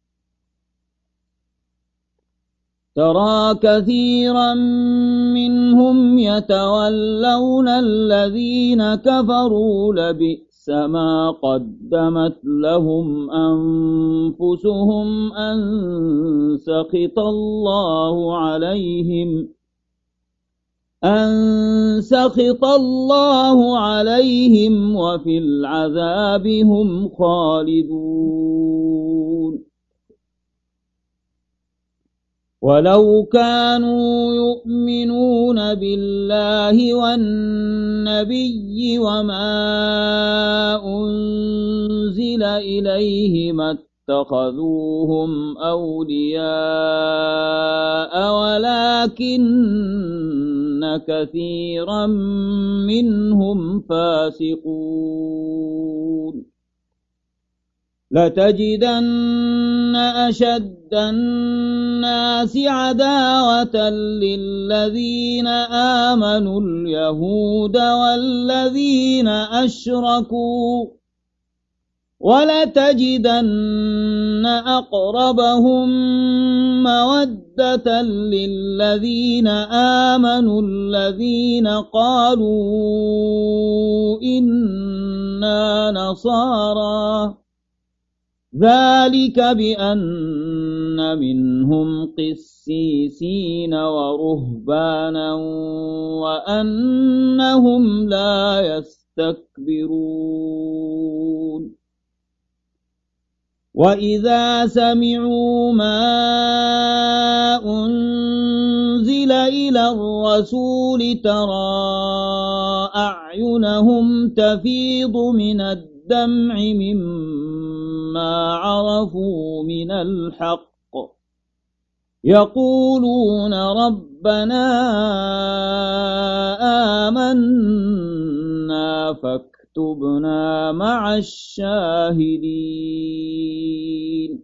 تَرَى كَثِيرًا مِّنْهُمْ يَتَوَلَّوْنَ الَّذِينَ كَفَرُوا لَبِئْسَ مَا قَدَّمَتْ لَهُمْ أَنفُسُهُمْ أَن سَخِطَ اللَّهُ عَلَيْهِمْ أَن سَخِطَ اللَّهُ عَلَيْهِمْ وَفِي الْعَذَابِ هُمْ خَالِدُونَ وَلَوْ كَانُوا يُؤْمِنُونَ بِاللَّهِ وَالنَّبِيِّ وَمَا أُنزِلَ إِلَيْهِ مَا اتَّخَذُوهُمْ أَوْلِيَاءَ وَلَكِنَّ كَثِيرًا مِّنْهُمْ فَاسِقُونَ لَتَجِدَنَّ أَشَدَّ النَّاسِ عَدَاوَةً لِّلَّذِينَ آمَنُوا الْيَهُودَ وَالَّذِينَ أَشْرَكُوا وَلَتَجِدَنَّ أَقْرَبَهُم مَّوَدَّةً لِّلَّذِينَ آمَنُوا الَّذِينَ قَالُوا إِنَّا نَصَارَىٰ ذَلِكَ بِأَنَّ مِنْهُمْ قِسِّيسِينَ وَرُهْبَانًا وَأَنَّهُمْ لَا يَسْتَكْبِرُونَ وَإِذَا سَمِعُوا مَا أُنزِلَ إِلَى الرَّسُولِ تَرَىٰ أَعْيُنَهُمْ تَفِيضُ مِنَ الدَّمْعِ مِمَّا عَرَفُوا مِنَ الْحَقِّ يقولون ربنا آمنا فاكتبنا مع الشاهدين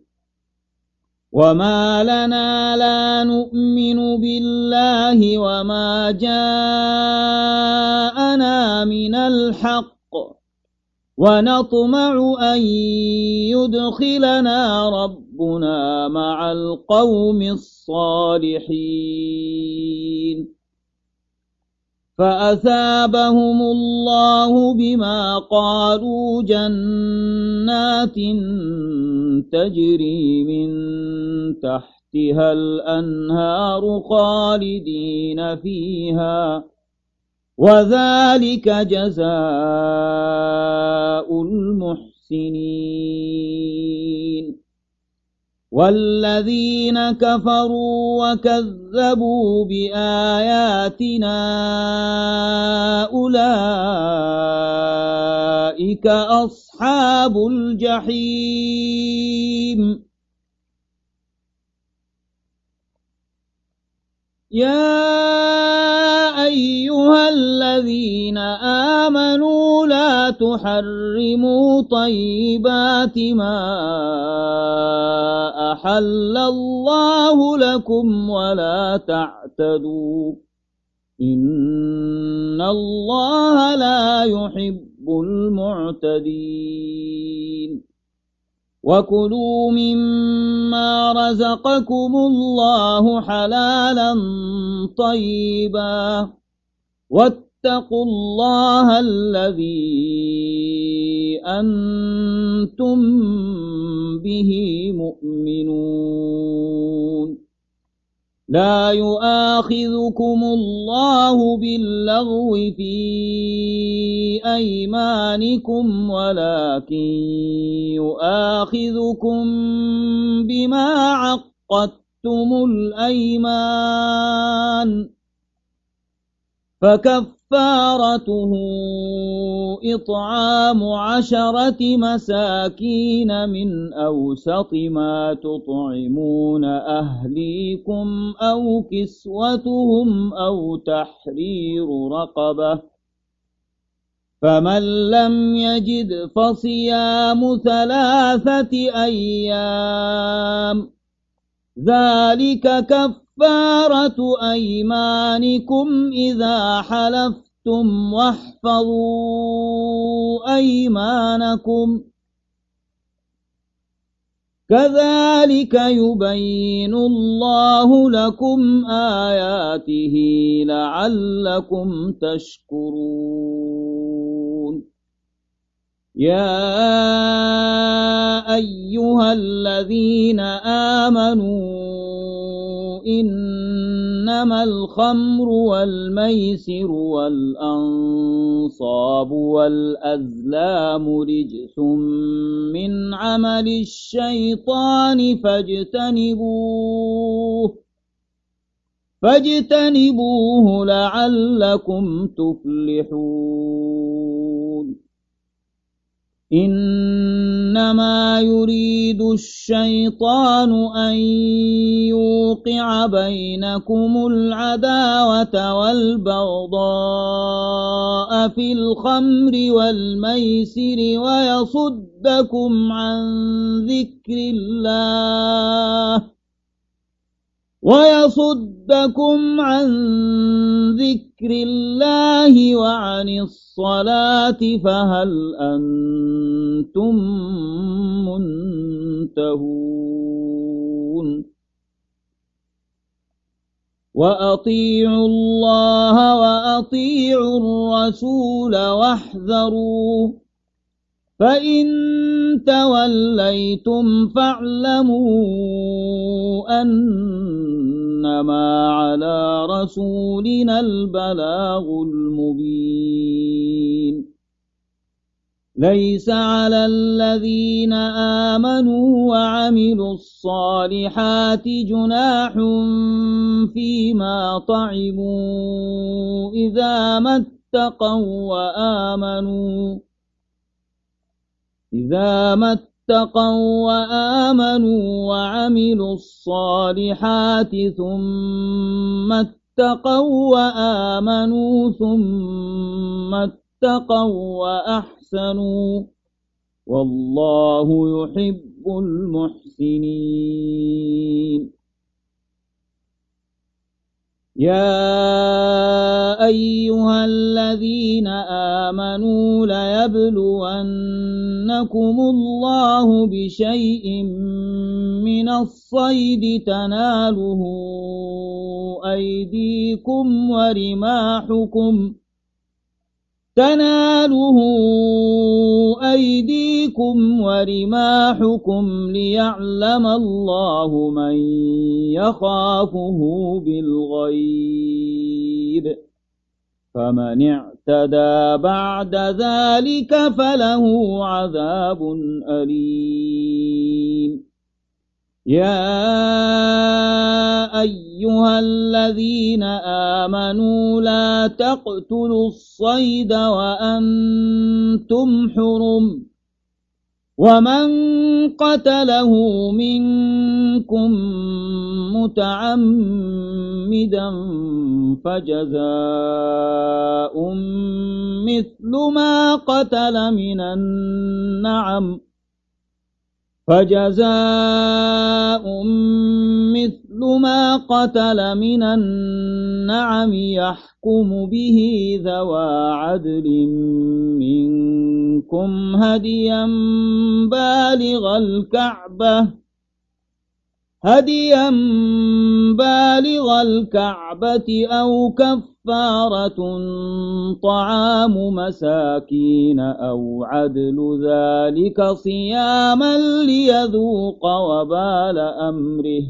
وما لنا لا نؤمن بالله وما جاءنا من الحق ونطمع أن يدخلنا ربنا مع القوم الصالحين فأثابهم الله بما قالوا جنات تجري من تحتها الأنهار خالدين فيها وذلك جزاء المحسنين والذين كفروا وكذبوا بآياتنا أولئك أصحاب الجحيم يا أيها الذين آمنوا لا تحرموا طيبات ما أحل الله لكم ولا تعتدوا إن الله لا يحب المعتدين وكلوا مما رزقكم الله حلالا طيبا واتقوا الله الذي أنتم به مؤمنون لا يؤاخذكم الله باللغو في أيمانكم ولكن يؤاخذكم بما عقدتم الأيمان فكفارته إطعام عشرة مساكين من أوسط ما تطعمون أهليكم أو كسوتهم أو تحرير رقبة فمن لم يجد فصيام ثلاثة أيام ذلك كفارة أيمانكم إذا حلفتم واحفظوا أيمانكم كذلك يبين الله لكم آياته لعلكم تشكرون يا أيها الذين آمنوا إنما الخمر والميسر والأنصاب والأزلام رجس من عمل الشيطان فاجتنبوه فاجتنبوه لعلكم تفلحون إنما يريد الشيطان أن يوقع بينكم العداوة والبغضاء في الخمر والميسر ويصدكم عن ذكر الله ويصدكم عن ذكر الله وعن الصلاة فهل أنتم منتهون وأطيعوا الله وأطيعوا الرسول واحذروا فإن توليتم فاعلموا أنما على رسولنا البلاغ المبين ليس على الذين آمنوا وعملوا الصالحات جناح فيما طعموا إذا ما اتقوا وآمنوا إذا ما اتقوا وآمنوا وعملوا الصالحات ثم اتقوا وآمنوا ثم اتقوا وأحسنوا والله يحب المحسنين. يا أيها الذين آمنوا ليبلونكم الله بشيء من الصيد تناله أيديكم ورماحكم تناله أيديكم ورماحكم ليعلم الله من يخافه بالغيب فمن اعتدى بعد ذلك فله عذاب أليم. يا أيها الذين آمنوا لا تقتلوا الصيد وأنتم حرم ومن قتله منكم متعمدا فجزاء مثل ما قتل من النعم فجزاء مثل ما قتل من النعم يحكم به ذوى عدل منكم هديا بالغ الكعبة هديا بالغ الكعبة أو كفارة طعام مساكين أو عدل ذلك صياما ليذوق وبال أمره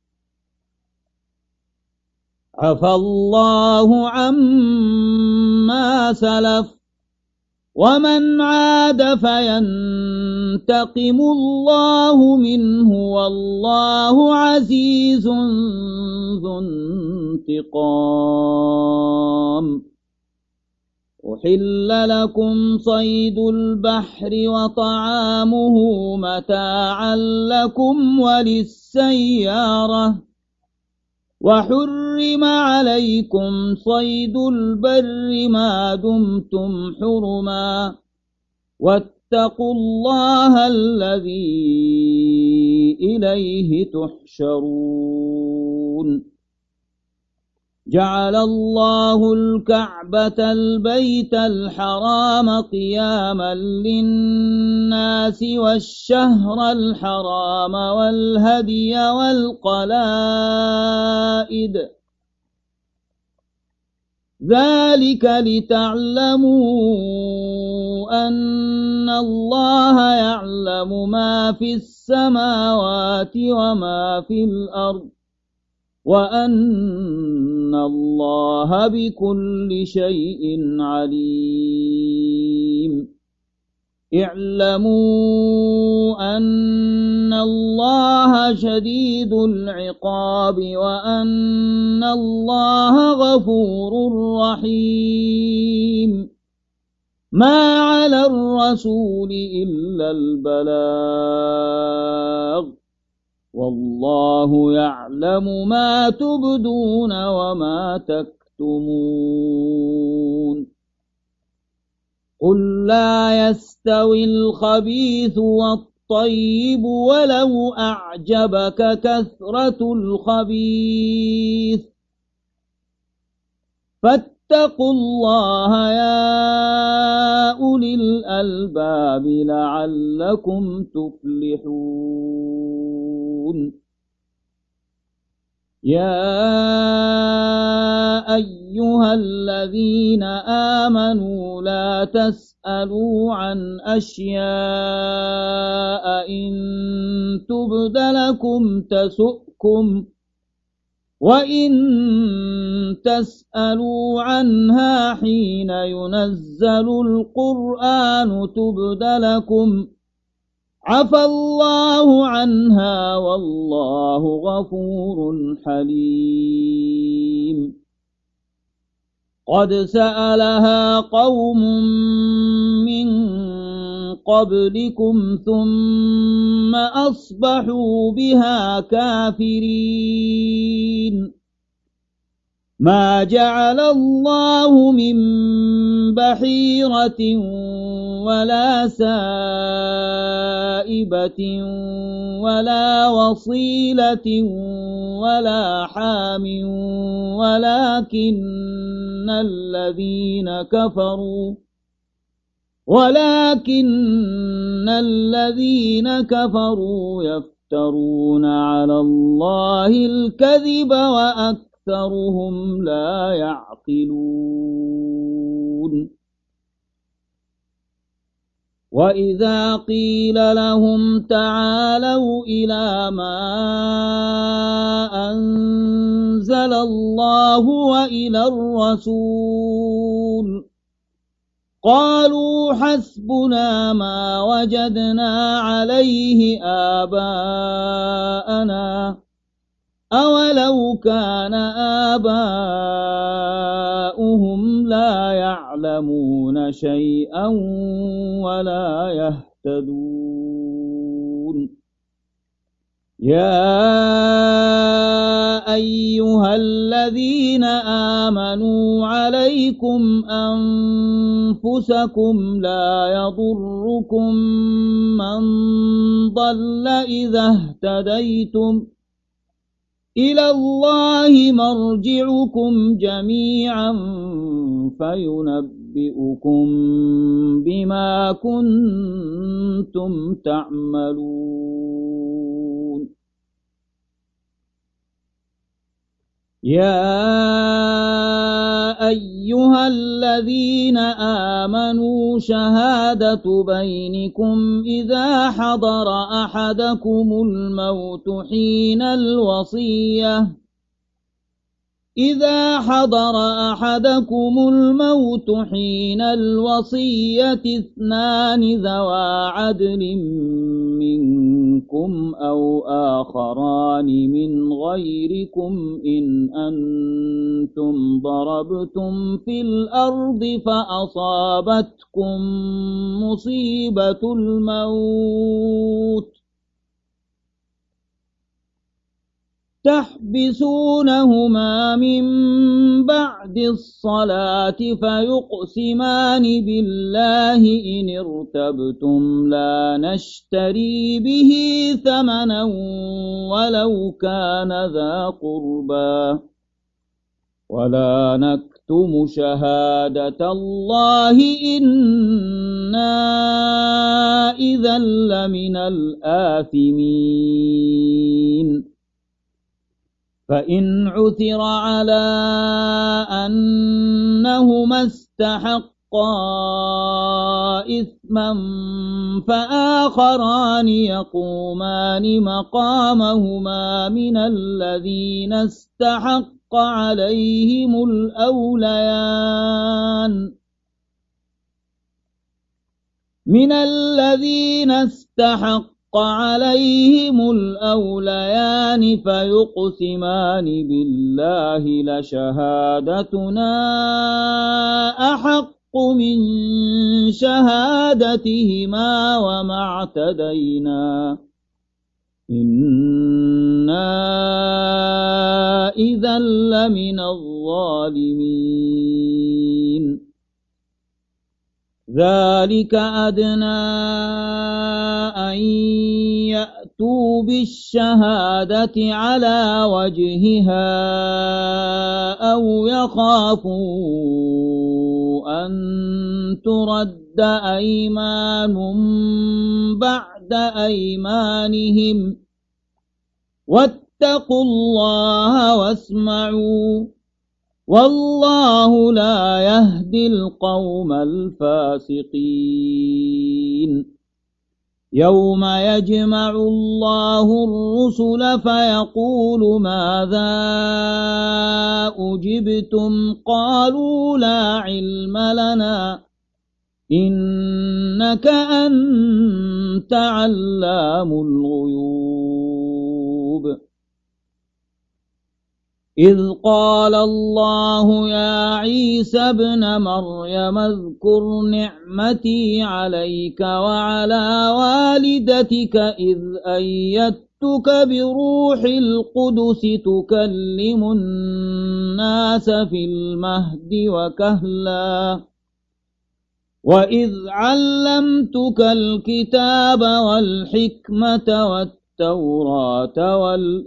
عفى الله عما سلف ومن عاد فينتقم الله منه والله عزيز ذو انتقام. أحل لكم صيد البحر وطعامه متاعا لكم وللسيارة وحرم عليكم صيد البر ما دمتم حرما واتقوا الله الذي إليه تحشرون. جعل الله الكعبة البيت الحرام قياما للناس والشهر الحرام والهدي والقلائد ذلك لتعلموا أن الله يعلم ما في السماوات وما في الأرض وأن الله بكل شيء عليم. اعلموا أن الله شديد العقاب وأن الله غفور رحيم. ما على الرسول إلا البلاغ والله يعلم ما تبدون وما تكتمون. قل لا يستوي الخبيث والطيب ولو أعجبك كثرة الخبيث فاتقوا الله يا أولي الألباب لعلكم تفلحون. يا أيها الذين آمنوا لا تسألوا عن أشياء إن تبد لكم تسؤكم وإن تسألوا عنها حين ينزل القرآن تبد لكم عفى الله عنها والله غفور حليم. قد سألها قوم من قبلكم ثم أصبحوا بها كافرين ما جعل الله من بحيرة ولا سائبة ولا وصيلة ولا حام ولكن الذين كفروا ولكن الذين كفروا يفترون على الله الكذب وأكثرهم لا يعقلون وإذا قيل لهم تعالوا إلى ما أنزل الله وإلى الرسول قالوا حسبنا ما وجدنا عليه آباءنا أولو كان آباؤهم لا يعلمون شيئا ولا يهتدون يا أيها الذين آمنوا عليكم أنفسكم لا يضركم من ضل إذا اهتديتم إلى الله مرجعكم جميعا فينبئكم بما كنتم تعملون يا أيها الذين آمنوا شهادة بينكم إذا حضر أحدكم الموت حين الوصية إذا حضر أحدكم الموت حين الوصية اثنان ذوى عدل منكم أو آخران من غيركم إن أنتم ضربتم في الأرض فأصابتكم مصيبة الموت تحبسونهما من بعد الصلاة فيقسمان بالله إن ارتبتم لا نشتري به ثمنا ولو كان ذا قربى ولا نكتم شهادة الله إنا إذا لمن الآثمين فإن عثر على أنهما استحقا إثما فآخران يقومان مقامهما من الذين استحق عليهم الأوليان من الذين استحق عليهم الأوليان فيقسمان بالله لشهادتنا أحق من شهادتهما وما اعتدينا إنا إذا لمن الظالمين ذلك أدنى أن يأتوا بالشهادة على وجهها أو يخافوا أن ترد أيمان بعد أيمانهم واتقوا الله واسمعوا والله لا يهدي القوم الفاسقين يوم يجمع الله الرسل فيقول ماذا أجبتم قالوا لا علم لنا إنك أنت علام الغيوب إذ قال الله يا عيسى ابن مريم اذكر نعمتي عليك وعلى والدتك إذ أيدتك بروح القدس تكلم الناس في المهد وكهلا وإذ علمتك الكتاب والحكمة والتوراة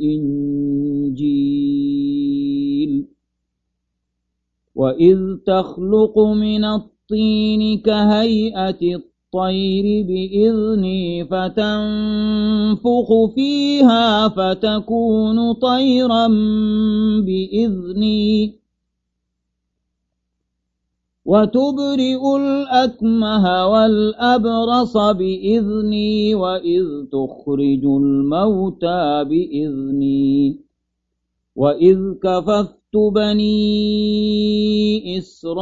والإنجيل وإذ تخلق من الطين كهيئة الطير بإذني فتنفخ فيها فتكون طيرا بإذني وتبرئ الأكمه والأبرص بإذني وإذ تخرج الموتى بإذني وإذ كففت بني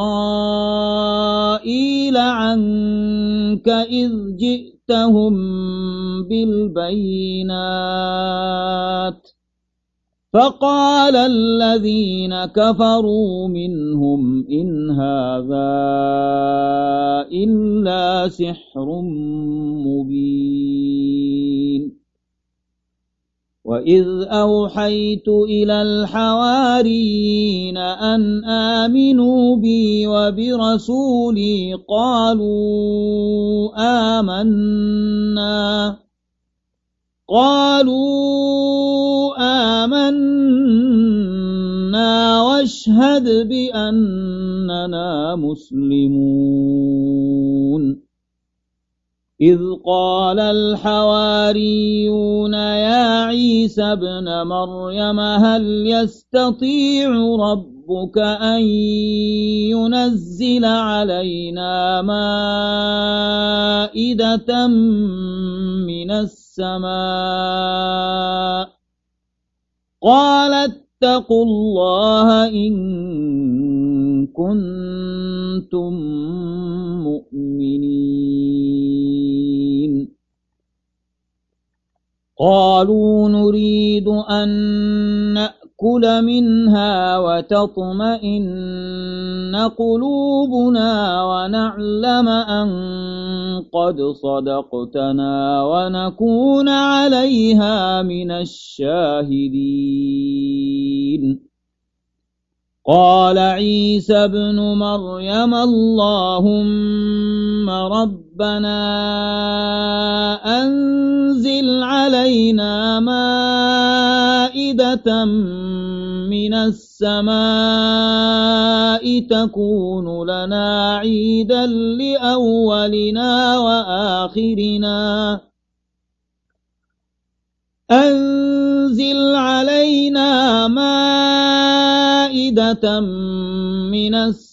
إسرائيل عنك إذ جئتهم بالبينات فقال الذين كفروا منهم إن هذا إلا سحر مبين وإذ أوحيت إلى الحواريين أن آمنوا بي وبرسولي قالوا آمنا قالوا آمنا واشهد بأننا مسلمون إذ قال الحواريون يا عيسى ابن مريم هل يستطيع ربك أن ينزل علينا مائدة من السماء قال اتقوا الله إن كنتم مؤمنين قالوا نريد أن نأكل منها وتطمئن قلوبنا ونعلم أن قد صدقتنا ونكون عليها من الشاهدين قال عيسى ابن مريم اللهم ربنا أنزل علينا مائدة من السماء تكون لنا عيدا لأولنا وآخرنا أنزل علينا مائدة من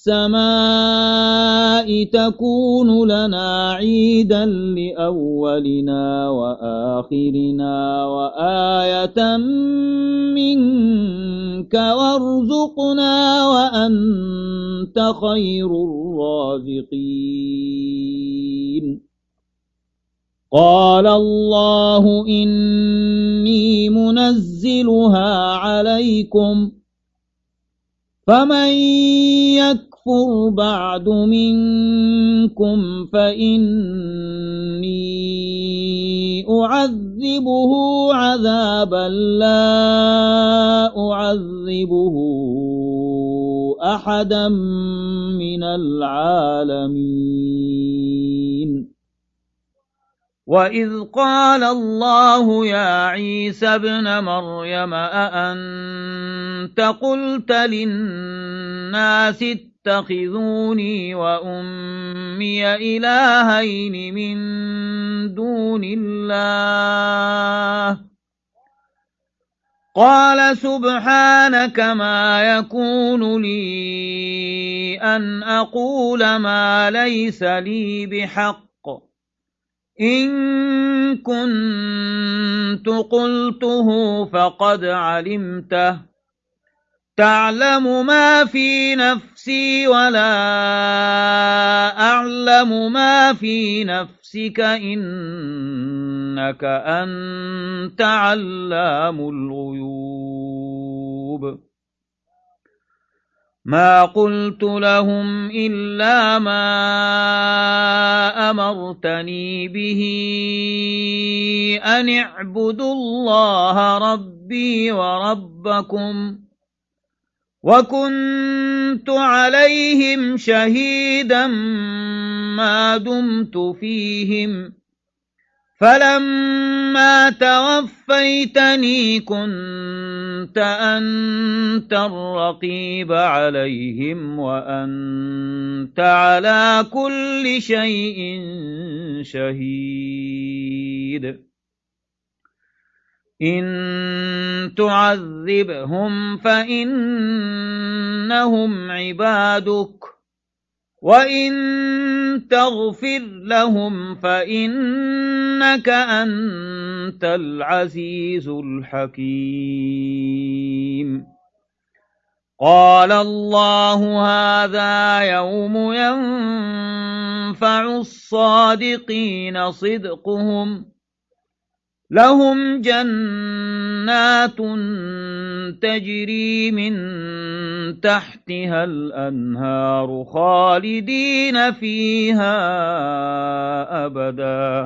السماء تكون لنا عيدا لأولنا وآخرنا وآية منك وارزقنا وأنت خير الرازقين قال الله إني منزلها عليكم فمن يكفر بعد منكم فإني أعذبه عذابا لا أعذبه أحدا من العالمين وإذ قال الله يا عيسى ابن مريم أأنت قلت للناس اتخذوني وأمي إلهين من دون الله قال سبحانك ما يكون لي أن أقول ما ليس لي بحق إن كنت قلته فقد علمته تعلم ما في نفسي ولا أعلم ما في نفسك إنك أنت علام الغيوب ما قلت لهم إلا ما أمرتني به أن اعبدوا الله ربي وربكم وكنت عليهم شهيدا ما دمت فيهم فلما توفيتني كنت أنت الرقيب عليهم وأنت على كل شيء شهيد إن تعذبهم فإنهم عبادك وإن تغفر لهم فإنك أنت العزيز الحكيم قال الله هذا يوم ينفع الصادقين صدقهم لهم جنات تجري من تحتها الأنهار خالدين فيها أبدا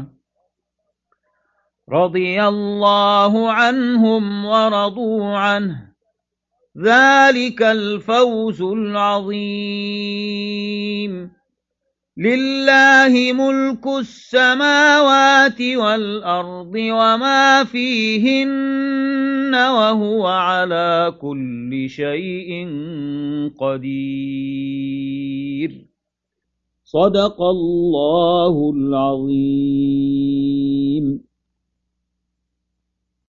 رضي الله عنهم ورضوا عنه ذلك الفوز العظيم لله ملك السماوات والأرض وما فيهن وهو على كل شيء قدير صدق الله العظيم.